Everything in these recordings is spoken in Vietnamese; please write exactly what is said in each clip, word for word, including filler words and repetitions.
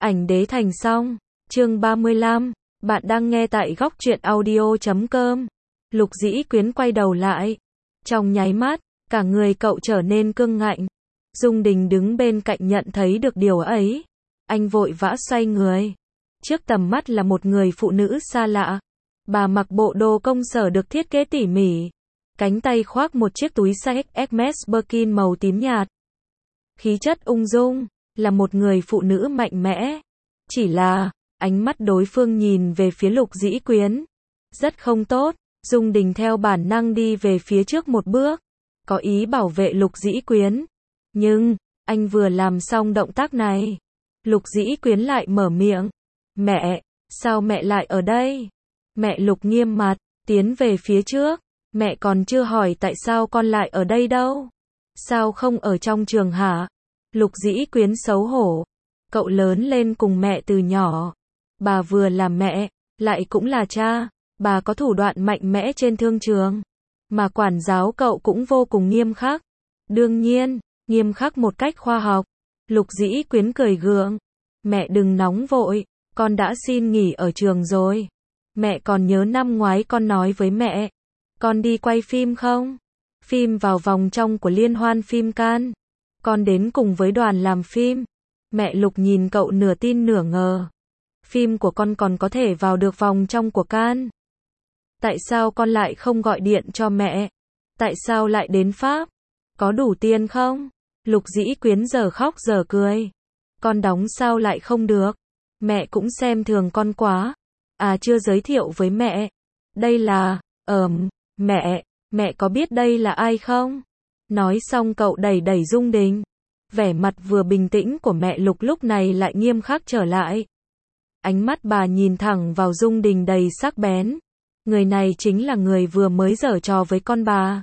Ảnh đế thành xong. Chương ba mươi lăm. Bạn đang nghe tại góc truyện audio chấm com. Lục Dĩ Quyến quay đầu lại. Trong nháy mắt, cả người cậu trở nên cương ngạnh. Dung Đình đứng bên cạnh nhận thấy được điều ấy. Anh vội vã xoay người. Trước tầm mắt là một người phụ nữ xa lạ. Bà mặc bộ đồ công sở được thiết kế tỉ mỉ. Cánh tay khoác một chiếc túi size Hermes Birkin màu tím nhạt. Khí chất ung dung, là một người phụ nữ mạnh mẽ. Chỉ là, ánh mắt đối phương nhìn về phía Lục Dĩ Quyến. Rất không tốt, Dung Đình theo bản năng đi về phía trước một bước. Có ý bảo vệ Lục Dĩ Quyến. Nhưng, anh vừa làm xong động tác này. Lục Dĩ Quyến lại mở miệng. Mẹ, sao mẹ lại ở đây? Mẹ Lục nghiêm mặt, tiến về phía trước. Mẹ còn chưa hỏi tại sao con lại ở đây đâu? Sao không ở trong trường hả? Lục Dĩ Quyến xấu hổ. Cậu lớn lên cùng mẹ từ nhỏ. Bà vừa là mẹ, lại cũng là cha. Bà có thủ đoạn mạnh mẽ trên thương trường. Mà quản giáo cậu cũng vô cùng nghiêm khắc. Đương nhiên, nghiêm khắc một cách khoa học. Lục Dĩ Quyến cười gượng. Mẹ đừng nóng vội, con đã xin nghỉ ở trường rồi. Mẹ còn nhớ năm ngoái con nói với mẹ. Con đi quay phim không? Phim vào vòng trong của liên hoan phim Cannes. Con đến cùng với đoàn làm phim. Mẹ Lục nhìn cậu nửa tin nửa ngờ. Phim của con còn có thể vào được vòng trong của Cannes. Tại sao con lại không gọi điện cho mẹ? Tại sao lại đến Pháp? Có đủ tiền không? Lục Dĩ Quyến giờ khóc giờ cười. Con đóng sao lại không được? Mẹ cũng xem thường con quá. À chưa giới thiệu với mẹ. Đây là, ờm, mẹ, mẹ có biết đây là ai không? Nói xong cậu đẩy đẩy Dung Đình. Vẻ mặt vừa bình tĩnh của mẹ Lục lúc này lại nghiêm khắc trở lại. Ánh mắt bà nhìn thẳng vào Dung Đình đầy sắc bén. Người này chính là người vừa mới giở trò với con bà.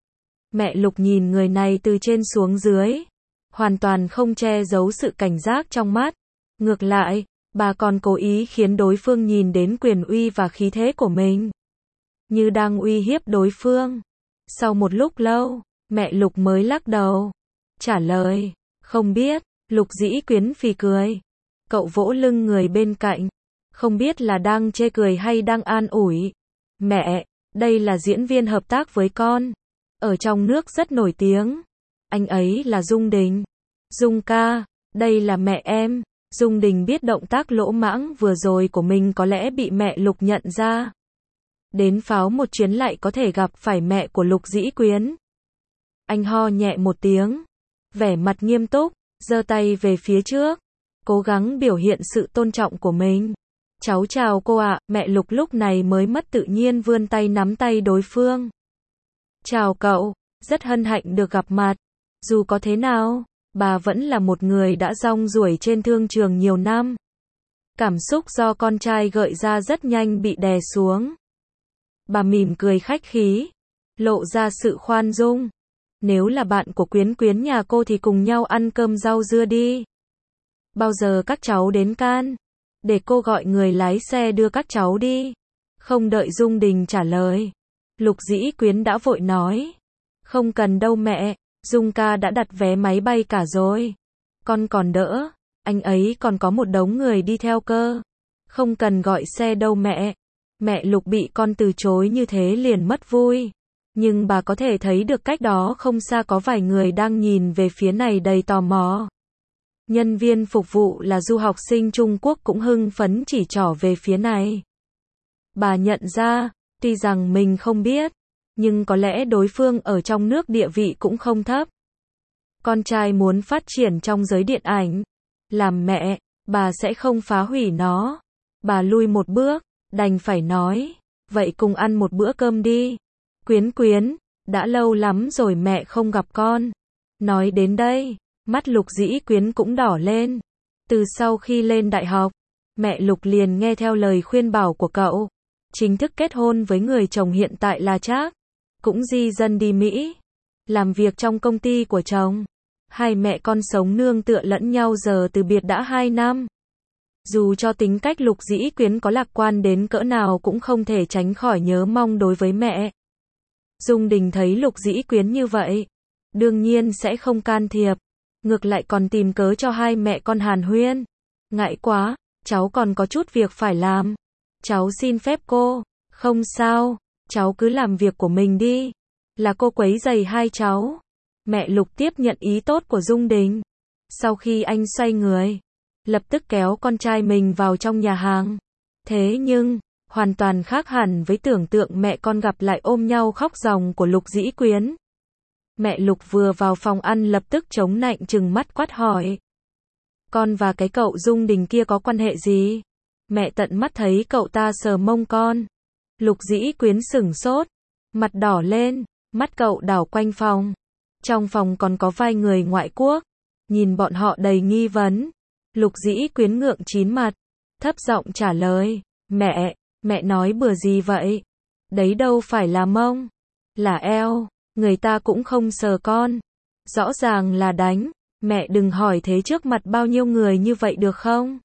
Mẹ Lục nhìn người này từ trên xuống dưới. Hoàn toàn không che giấu sự cảnh giác trong mắt. Ngược lại, bà còn cố ý khiến đối phương nhìn đến quyền uy và khí thế của mình. Như đang uy hiếp đối phương. Sau một lúc lâu, mẹ Lục mới lắc đầu. Trả lời, không biết. Lục Dĩ Quyến phì cười. Cậu vỗ lưng người bên cạnh. Không biết là đang chê cười hay đang an ủi. Mẹ, đây là diễn viên hợp tác với con. Ở trong nước rất nổi tiếng. Anh ấy là Dung Đình. Dung ca, đây là mẹ em. Dung Đình biết động tác lỗ mãng vừa rồi của mình có lẽ bị mẹ Lục nhận ra. Đến pháo một chuyến lại có thể gặp phải mẹ của Lục Dĩ Quyến. Anh ho nhẹ một tiếng. Vẻ mặt nghiêm túc, giơ tay về phía trước. Cố gắng biểu hiện sự tôn trọng của mình. Cháu chào cô ạ, mẹ Lục lúc này mới mất tự nhiên vươn tay nắm tay đối phương. Chào cậu, rất hân hạnh được gặp mặt. Dù có thế nào, bà vẫn là một người đã rong ruổi trên thương trường nhiều năm. Cảm xúc do con trai gợi ra rất nhanh bị đè xuống. Bà mỉm cười khách khí, lộ ra sự khoan dung. Nếu là bạn của Quyến Quyến nhà cô thì cùng nhau ăn cơm rau dưa đi. Bao giờ các cháu đến Cannes? Để cô gọi người lái xe đưa các cháu đi. Không đợi Dung Đình trả lời. Lục Dĩ Quyến đã vội nói. Không cần đâu mẹ, Dung ca đã đặt vé máy bay cả rồi. Con còn đỡ, anh ấy còn có một đống người đi theo cơ. Không cần gọi xe đâu mẹ. Mẹ Lục bị con từ chối như thế liền mất vui. Nhưng bà có thể thấy được cách đó không xa có vài người đang nhìn về phía này đầy tò mò. Nhân viên phục vụ là du học sinh Trung Quốc cũng hưng phấn chỉ trỏ về phía này. Bà nhận ra, tuy rằng mình không biết, nhưng có lẽ đối phương ở trong nước địa vị cũng không thấp. Con trai muốn phát triển trong giới điện ảnh. Làm mẹ, bà sẽ không phá hủy nó. Bà lui một bước, đành phải nói, vậy cùng ăn một bữa cơm đi. Quyến Quyến, đã lâu lắm rồi mẹ không gặp con. Nói đến đây, mắt Lục Dĩ Quyến cũng đỏ lên. Từ sau khi lên đại học, mẹ Lục liền nghe theo lời khuyên bảo của cậu. Chính thức kết hôn với người chồng hiện tại là Trác. Cũng di dân đi Mỹ. Làm việc trong công ty của chồng. Hai mẹ con sống nương tựa lẫn nhau giờ từ biệt đã hai năm. Dù cho tính cách Lục Dĩ Quyến có lạc quan đến cỡ nào cũng không thể tránh khỏi nhớ mong đối với mẹ. Dung Đình thấy Lục Dĩ Quyến như vậy. Đương nhiên sẽ không can thiệp. Ngược lại còn tìm cớ cho hai mẹ con hàn huyên. Ngại quá, cháu còn có chút việc phải làm. Cháu xin phép cô. Không sao, cháu cứ làm việc của mình đi. Là cô quấy rầy hai cháu. Mẹ Lục tiếp nhận ý tốt của Dung Đình. Sau khi anh xoay người, lập tức kéo con trai mình vào trong nhà hàng. Thế nhưng, hoàn toàn khác hẳn với tưởng tượng mẹ con gặp lại ôm nhau khóc ròng của Lục Dĩ Quyến. Mẹ Lục vừa vào phòng ăn lập tức chống nạnh trừng mắt quát hỏi. Con và cái cậu Dung Đình kia có quan hệ gì? Mẹ tận mắt thấy cậu ta sờ mông con. Lục Dĩ Quyến sửng sốt, mặt đỏ lên, mắt cậu đảo quanh phòng. Trong phòng còn có vài người ngoại quốc, nhìn bọn họ đầy nghi vấn. Lục Dĩ Quyến ngượng chín mặt, thấp giọng trả lời, mẹ, mẹ nói bừa gì vậy? Đấy đâu phải là mông, là eo, người ta cũng không sờ con. Rõ ràng là đánh, mẹ đừng hỏi thế trước mặt bao nhiêu người như vậy được không?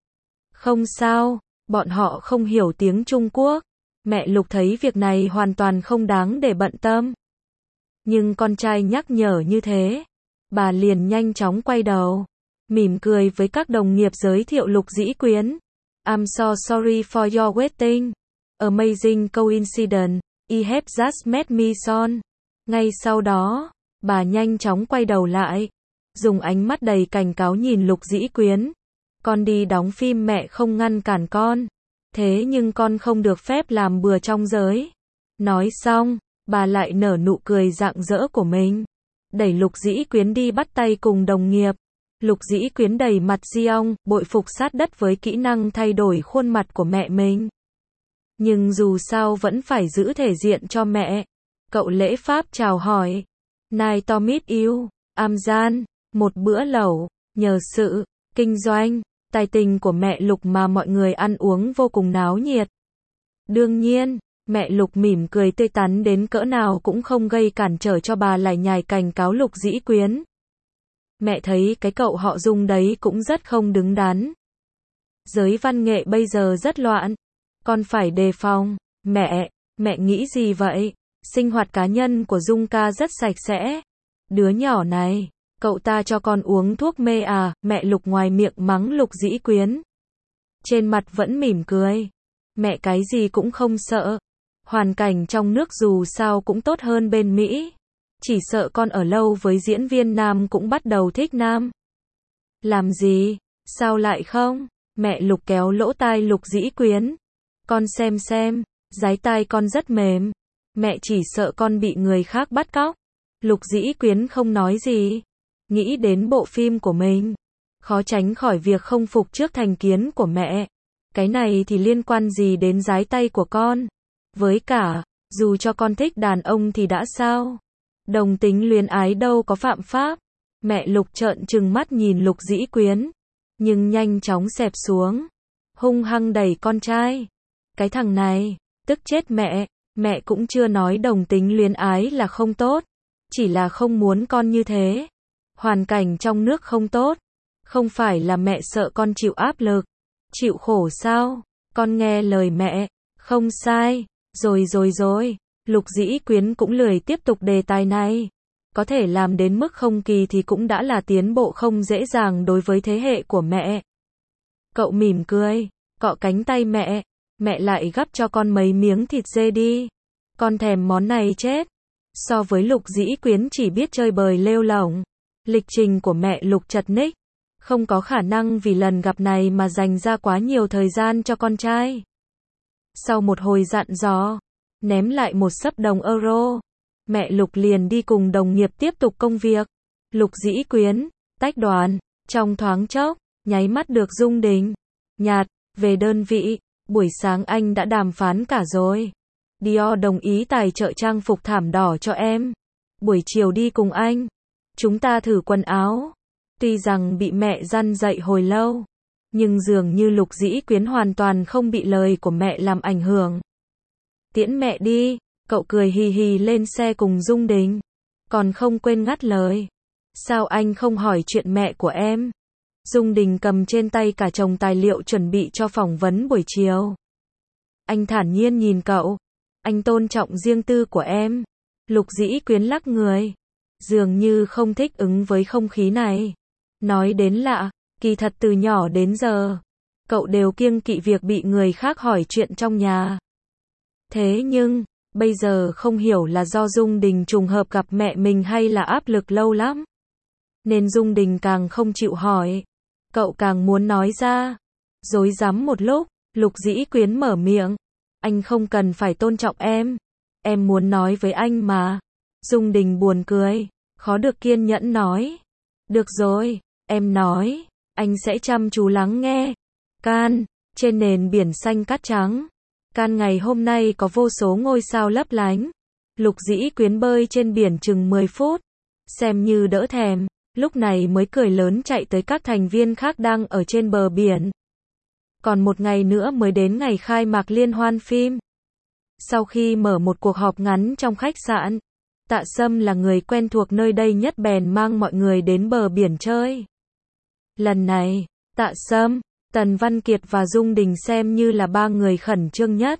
Không sao, bọn họ không hiểu tiếng Trung Quốc. Mẹ Lục thấy việc này hoàn toàn không đáng để bận tâm. Nhưng con trai nhắc nhở như thế, bà liền nhanh chóng quay đầu, mỉm cười với các đồng nghiệp giới thiệu Lục Dĩ Quyến. I'm so sorry for your waiting. Amazing coincidence, you have just met me son. Ngay sau đó, bà nhanh chóng quay đầu lại, dùng ánh mắt đầy cảnh cáo nhìn Lục Dĩ Quyến. Con đi đóng phim mẹ không ngăn cản con. Thế nhưng con không được phép làm bừa trong giới. Nói xong, bà lại nở nụ cười rạng rỡ của mình. Đẩy Lục Dĩ Quyến đi bắt tay cùng đồng nghiệp. Lục Dĩ Quyến đầy mặt Giong, bội phục sát đất với kỹ năng thay đổi khuôn mặt của mẹ mình. Nhưng dù sao vẫn phải giữ thể diện cho mẹ. Cậu lễ phép chào hỏi. Nice to meet you, I'm Gian. Một bữa lẩu, nhờ sự kinh doanh tài tình của mẹ Lục mà mọi người ăn uống vô cùng náo nhiệt. Đương nhiên, mẹ Lục mỉm cười tươi tắn đến cỡ nào cũng không gây cản trở cho bà lải nhải cảnh cáo Lục Dĩ Quyến. Mẹ thấy cái cậu họ Dung đấy cũng rất không đứng đắn. Giới văn nghệ bây giờ rất loạn, con phải đề phòng. Mẹ, mẹ nghĩ gì vậy? Sinh hoạt cá nhân của Dung ca rất sạch sẽ. Đứa nhỏ này, cậu ta cho con uống thuốc mê à? Mẹ Lục ngoài miệng mắng Lục Dĩ Quyến, trên mặt vẫn mỉm cười. Mẹ cái gì cũng không sợ. Hoàn cảnh trong nước dù sao cũng tốt hơn bên Mỹ. Chỉ sợ con ở lâu với diễn viên nam cũng bắt đầu thích nam. Làm gì? Sao lại không? Mẹ Lục kéo lỗ tai Lục Dĩ Quyến. Con xem xem, dái tai con rất mềm. Mẹ chỉ sợ con bị người khác bắt cóc. Lục Dĩ Quyến không nói gì. Nghĩ đến bộ phim của mình, khó tránh khỏi việc không phục trước thành kiến của mẹ. Cái này thì liên quan gì đến dái tay của con? Với cả, dù cho con thích đàn ông thì đã sao? Đồng tính luyến ái đâu có phạm pháp. Mẹ Lục trợn trừng mắt nhìn Lục Dĩ Quyến, nhưng nhanh chóng xẹp xuống, hung hăng đẩy con trai. Cái thằng này, tức chết mẹ. Mẹ cũng chưa nói đồng tính luyến ái là không tốt, chỉ là không muốn con như thế. Hoàn cảnh trong nước không tốt, không phải là mẹ sợ con chịu áp lực, chịu khổ sao? Con nghe lời mẹ, không sai. Rồi rồi rồi, Lục Dĩ Quyến cũng lười tiếp tục đề tài này. Có thể làm đến mức không kỳ thì cũng đã là tiến bộ không dễ dàng đối với thế hệ của mẹ. Cậu mỉm cười, cọ cánh tay mẹ. Mẹ lại gắp cho con mấy miếng thịt dê đi. Con thèm món này chết. So với Lục Dĩ Quyến chỉ biết chơi bời lêu lỏng, lịch trình của mẹ Lục chật ních. Không có khả năng vì lần gặp này mà dành ra quá nhiều thời gian cho con trai. Sau một hồi dặn dò, ném lại một xấp đồng euro, mẹ Lục liền đi cùng đồng nghiệp tiếp tục công việc. Lục Dĩ Quyến, tách đoàn, trong thoáng chốc, nháy mắt được Dung Đình. Nhạt, về đơn vị, buổi sáng anh đã đàm phán cả rồi. Dior đồng ý tài trợ trang phục thảm đỏ cho em. Buổi chiều đi cùng anh. Chúng ta thử quần áo. Tuy rằng bị mẹ dăn dạy hồi lâu, nhưng dường như Lục Dĩ Quyến hoàn toàn không bị lời của mẹ làm ảnh hưởng. Tiễn mẹ đi, cậu cười hì hì lên xe cùng Dung Đình. Còn không quên ngắt lời. Sao anh không hỏi chuyện mẹ của em? Dung Đình cầm trên tay cả chồng tài liệu chuẩn bị cho phỏng vấn buổi chiều. Anh thản nhiên nhìn cậu. Anh tôn trọng riêng tư của em. Lục Dĩ Quyến lắc người, dường như không thích ứng với không khí này. Nói đến lạ, Kỳ thật từ nhỏ đến giờ, cậu đều kiêng kỵ việc bị người khác hỏi chuyện trong nhà. Thế nhưng, bây giờ không hiểu là do Dung Đình trùng hợp gặp mẹ mình hay là áp lực lâu lắm. Nên Dung Đình càng không chịu hỏi. Cậu càng muốn nói ra. Rối rắm một lúc, Lục Dĩ Quyến mở miệng. Anh không cần phải tôn trọng em. Em muốn nói với anh mà. Dung Đình buồn cười. Khó được kiên nhẫn nói. Được rồi, em nói. Anh sẽ chăm chú lắng nghe. Can, trên nền biển xanh cát trắng. Can ngày hôm nay có vô số ngôi sao lấp lánh. Lục Dĩ Quyến bơi trên biển chừng mười phút. Xem như đỡ thèm. Lúc này mới cười lớn chạy tới các thành viên khác đang ở trên bờ biển. Còn một ngày nữa mới đến ngày khai mạc liên hoan phim. Sau khi mở một cuộc họp ngắn trong khách sạn, Tạ Sâm là người quen thuộc nơi đây nhất bèn mang mọi người đến bờ biển chơi. Lần này, Tạ Sâm, Tần Văn Kiệt và Dung Đình xem như là ba người khẩn trương nhất.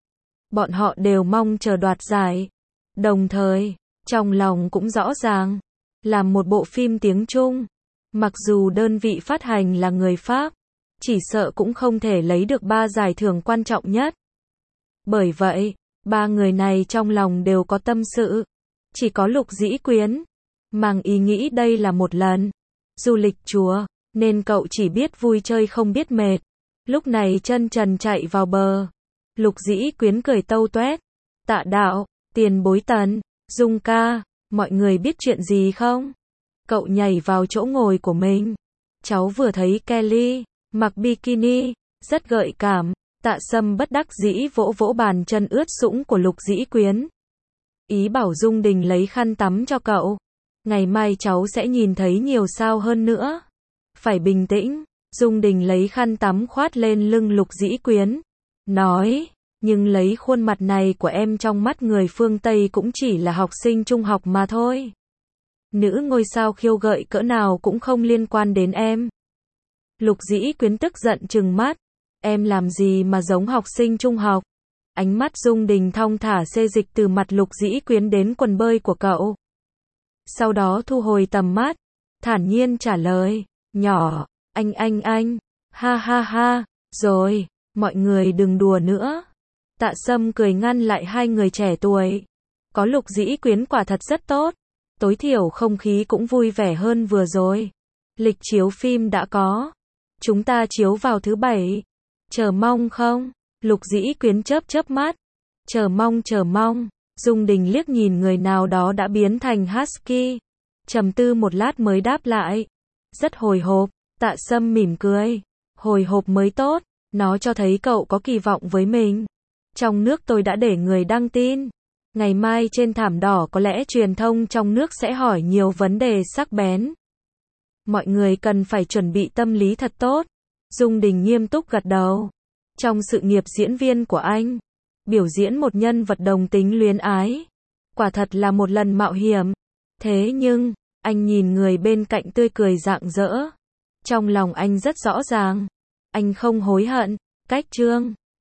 Bọn họ đều mong chờ đoạt giải. Đồng thời, trong lòng cũng rõ ràng, làm một bộ phim tiếng Trung, mặc dù đơn vị phát hành là người Pháp, chỉ sợ cũng không thể lấy được ba giải thưởng quan trọng nhất. Bởi vậy, ba người này trong lòng đều có tâm sự. Chỉ có Lục Dĩ Quyến mang ý nghĩ đây là một lần du lịch chùa, nên cậu chỉ biết vui chơi không biết mệt. Lúc này chân trần chạy vào bờ. Lục Dĩ Quyến cười tâu tuét. Tạ đạo, tiền bối Tần, Dung ca, mọi người biết chuyện gì không? Cậu nhảy vào chỗ ngồi của mình. Cháu vừa thấy Kelly mặc bikini, rất gợi cảm. Tạ Sâm bất đắc dĩ vỗ vỗ bàn chân ướt sũng của Lục Dĩ Quyến. Ý bảo Dung Đình lấy khăn tắm cho cậu. Ngày mai cháu sẽ nhìn thấy nhiều sao hơn nữa. Phải bình tĩnh. Dung Đình lấy khăn tắm khoát lên lưng Lục Dĩ Quyến. Nói, nhưng lấy khuôn mặt này của em trong mắt người phương Tây cũng chỉ là học sinh trung học mà thôi. Nữ ngôi sao khiêu gợi cỡ nào cũng không liên quan đến em. Lục Dĩ Quyến tức giận trừng mắt. Em làm gì mà giống học sinh trung học? Ánh mắt Dung Đình thong thả xê dịch từ mặt Lục Dĩ Quyến đến quần bơi của cậu. Sau đó thu hồi tầm mắt, thản nhiên trả lời, nhỏ, anh anh anh, ha ha ha, rồi, mọi người đừng đùa nữa. Tạ Sâm cười ngăn lại hai người trẻ tuổi. Có Lục Dĩ Quyến quả thật rất tốt, tối thiểu không khí cũng vui vẻ hơn vừa rồi. Lịch chiếu phim đã có, chúng ta chiếu vào thứ bảy. Chờ mong không? Lục Dĩ Quyến chớp chớp mắt. Chờ mong chờ mong. Dung Đình liếc nhìn người nào đó đã biến thành husky. Trầm tư một lát mới đáp lại. Rất hồi hộp. Tạ Sâm mỉm cười. Hồi hộp mới tốt. Nó cho thấy cậu có kỳ vọng với mình. Trong nước tôi đã để người đăng tin. Ngày mai trên thảm đỏ có lẽ truyền thông trong nước sẽ hỏi nhiều vấn đề sắc bén. Mọi người cần phải chuẩn bị tâm lý thật tốt. Dung Đình nghiêm túc gật đầu. Trong sự nghiệp diễn viên của anh, biểu diễn một nhân vật đồng tính luyến ái, quả thật là một lần mạo hiểm. Thế nhưng, anh nhìn người bên cạnh tươi cười rạng rỡ. Trong lòng anh rất rõ ràng. Anh không hối hận. Cách chương